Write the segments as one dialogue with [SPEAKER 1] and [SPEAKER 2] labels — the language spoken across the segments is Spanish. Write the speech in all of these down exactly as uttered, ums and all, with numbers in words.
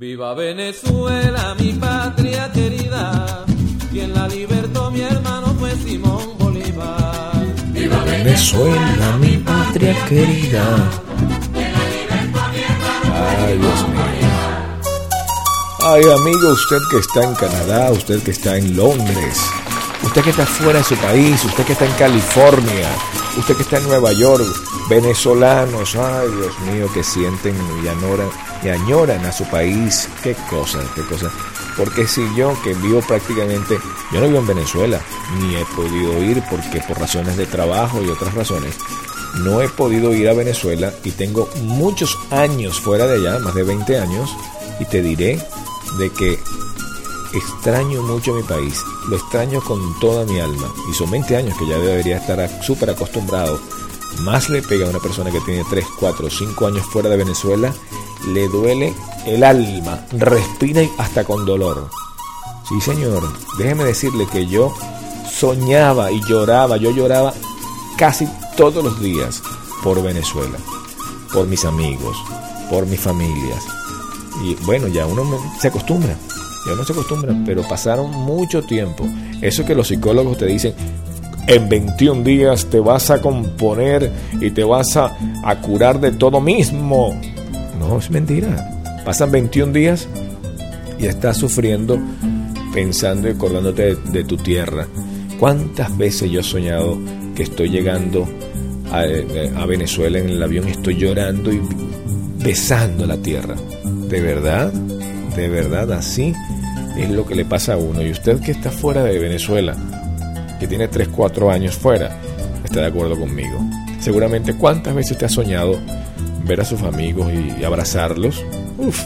[SPEAKER 1] Viva Venezuela, mi patria querida, quien la libertó mi hermano fue Simón Bolívar.
[SPEAKER 2] Viva Venezuela, mi patria querida, quien la libertó mi hermano. Ay, Dios mío. Ay, amigo, usted que está en Canadá, usted que está en Londres, usted que está fuera de su país, usted que está en California, usted que está en Nueva York, venezolanos, ay Dios mío, que sienten y añoran, y añoran a su país. Qué cosa, qué cosa. Porque si yo, que vivo prácticamente, yo no vivo en Venezuela, ni he podido ir porque por razones de trabajo y otras razones, no he podido ir a Venezuela y tengo muchos años fuera de allá, más de veinte años, y te diré de que extraño mucho mi país, lo extraño con toda mi alma, y son veinte años que ya debería estar súper acostumbrado. Más le pega a una persona que tiene tres, cuatro, cinco años fuera de Venezuela, le duele el alma, respira hasta con dolor. Sí, señor, déjeme decirle que yo soñaba y lloraba, yo lloraba casi todos los días por Venezuela, por mis amigos, por mis familias. Y bueno, ya uno se acostumbra, ya uno se acostumbra, pero pasaron mucho tiempo. Eso que los psicólogos te dicen, en veintiún días te vas a componer y te vas a, a curar de todo mismo. No, es mentira. Pasan veintiún días y estás sufriendo, pensando y acordándote de, de tu tierra. ¿Cuántas veces yo he soñado que estoy llegando a, a Venezuela en el avión y estoy llorando y besando la tierra? ¿De verdad? ¿De verdad así es lo que le pasa a uno? Y usted que está fuera de Venezuela, que tiene tres, cuatro años fuera, está de acuerdo conmigo. Seguramente, ¿cuántas veces te has soñado ver a sus amigos y abrazarlos? Uf,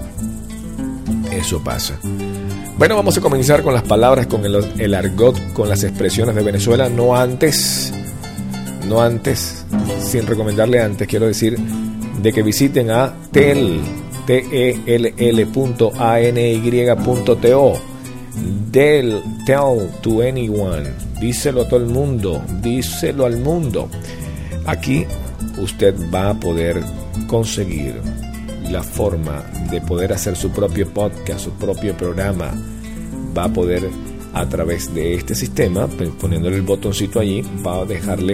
[SPEAKER 2] eso pasa. Bueno, vamos a comenzar con las palabras, con el, el argot, con las expresiones de Venezuela. No antes, no antes, sin recomendarle antes, quiero decir de que visiten a tel, T E L L punto A N Y punto T O. Del, tell to anyone, díselo a todo el mundo, díselo al mundo. Aquí usted va a poder conseguir la forma de poder hacer su propio podcast, su propio programa. Va a poder, a través de este sistema, poniéndole el botoncito allí, va a dejarle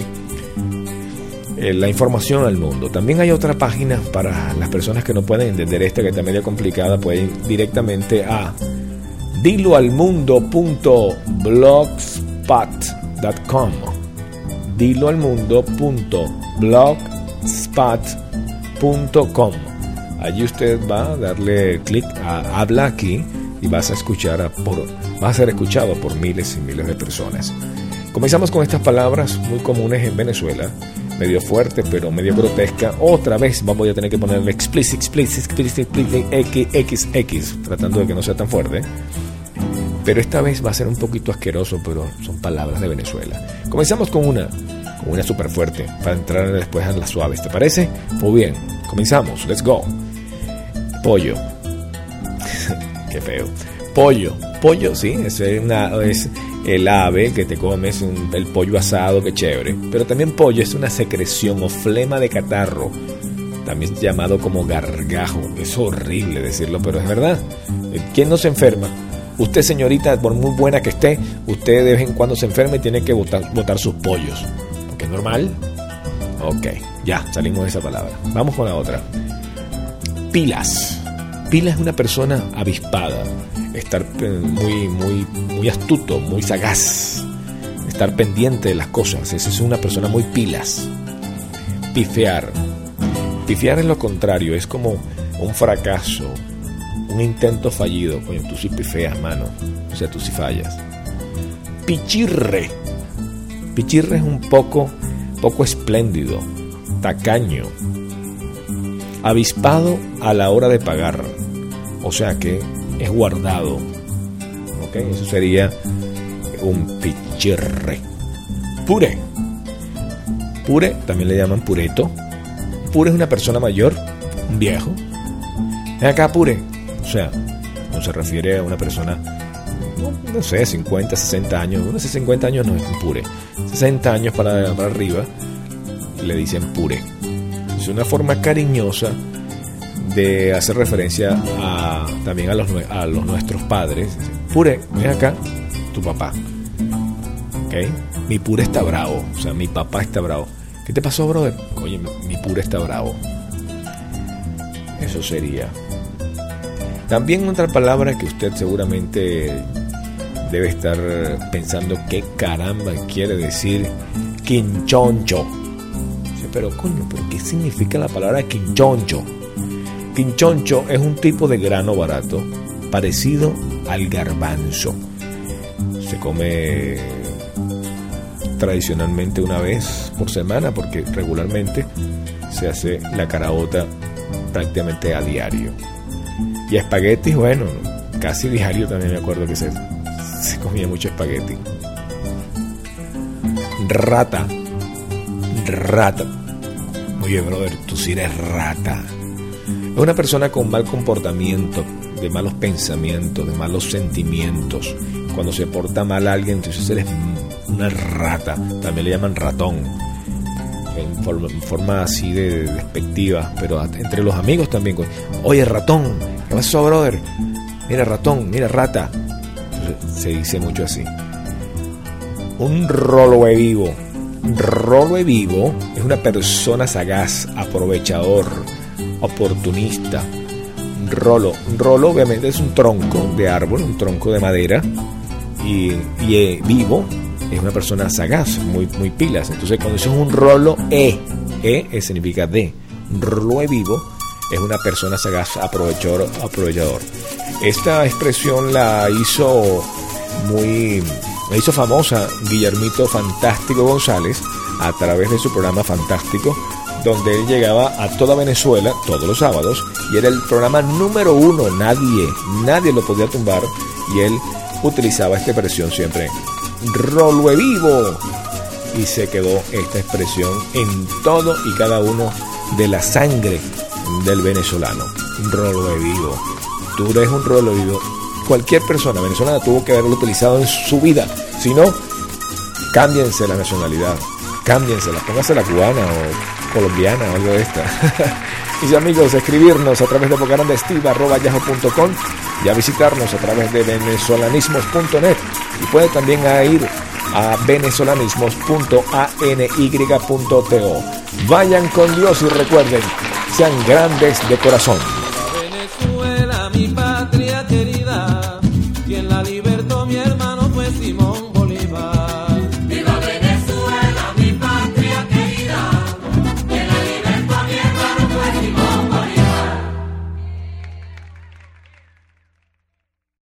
[SPEAKER 2] eh, la información al mundo. También hay otra página para las personas que no pueden entender esta, que está medio complicada. Pueden ir directamente a diloalmundo punto blogspot punto com, diloalmundo punto blogspot punto com. Allí usted va a darle clic a habla aquí y vas a escuchar a por, vas a ser escuchado por miles y miles de personas. Comenzamos con estas palabras muy comunes en Venezuela, medio fuerte pero medio grotesca. Otra vez vamos a tener que ponerle explicit, explicit, explicit, explicit, X, X, X, tratando de que no sea tan fuerte. Pero esta vez va a ser un poquito asqueroso, pero son palabras de Venezuela. Comenzamos con una, con una súper fuerte, para entrar después en las suaves, ¿te parece? Muy bien, comenzamos, let's go. Pollo. Qué feo. Pollo, pollo, sí, es, una, es el ave que te comes, un, el pollo asado, qué chévere. Pero también pollo es una secreción o flema de catarro, también llamado como gargajo. Es horrible decirlo, pero es verdad. ¿Quién no se enferma? Usted, señorita, por muy buena que esté, usted de vez en cuando se enferma y tiene que botar, botar sus pollos. ¿Porque es normal? Ok, ya, salimos de esa palabra. Vamos con la otra. Pilas. Pilas es una persona avispada. Estar muy, muy, muy astuto, muy sagaz. Estar pendiente de las cosas. Esa es una persona muy pilas. Pifear. Pifear es lo contrario, es como un fracaso, un intento fallido. Coño, tú sí pifeas, mano. O sea, tú sí fallas. Pichirre. Pichirre es un poco, poco espléndido, tacaño, avispado a la hora de pagar. O sea que es guardado. ¿Ok? Eso sería un pichirre. Pure. Pure, también le llaman pureto. Pure es una persona mayor, un viejo. Ven acá, pure. O sea, no se refiere a una persona, no, no sé, cincuenta, sesenta años. No sé, cincuenta años no es un pure. sesenta años para, para arriba le dicen pure. Es una forma cariñosa de hacer referencia a, también a los, a los nuestros padres. Pure, ven acá, tu papá. ¿Okay? Mi Pure está bravo, o sea, mi papá está bravo. ¿Qué te pasó, brother? Oye, mi, mi Pure está bravo. Eso sería. También otra palabra que usted seguramente debe estar pensando qué caramba quiere decir quinchoncho. Pero coño, ¿pero qué significa la palabra quinchoncho? Quinchoncho es un tipo de grano barato parecido al garbanzo. Se come tradicionalmente una vez por semana porque regularmente se hace la caraota prácticamente a diario. Y espaguetis, bueno, casi diario también me acuerdo que se, se comía mucho espagueti. Rata. Rata. Oye, brother, tú sí eres rata. Es una persona con mal comportamiento, de malos pensamientos, de malos sentimientos. Cuando se porta mal a alguien, entonces eres una rata. También le llaman ratón. En forma, en forma así de despectiva, pero entre los amigos también. Oye, ratón, ¿qué pasó, brother? Mira, ratón, mira, rata. Entonces, se dice mucho así. Un rolo vivo. Rolo vivo es una persona sagaz, aprovechador, oportunista. Un rolo, un rolo obviamente es un tronco de árbol, un tronco de madera. Y, y eh, vivo es una persona sagaz, muy, muy pilas. Entonces cuando eso es un rolo e, e, e significa de. Un rolo vivo es una persona sagaz, aprovechador, aprovechador. Esta expresión la hizo muy, la hizo famosa Guillermito Fantástico González a través de su programa Fantástico, donde él llegaba a toda Venezuela todos los sábados y era el programa número uno. Nadie, nadie lo podía tumbar y él utilizaba esta expresión siempre. Rolo vivo. Y se quedó esta expresión en todo y cada uno de la sangre del venezolano. Rolo vivo. Tú eres un rolo vivo. Cualquier persona venezolana tuvo que haberlo utilizado en su vida. Si no, cámbiense la nacionalidad. Cámbiensela, póngase la cubana o colombiana o algo de esta. Mis amigos, escribirnos a través de bocarandesteve arroba yahoo punto com y a visitarnos a través de venezolanismos punto net. Y puede también ir a venezolanismos punto any punto to. Vayan con Dios y recuerden, sean grandes de corazón.
[SPEAKER 1] Venezuela, mi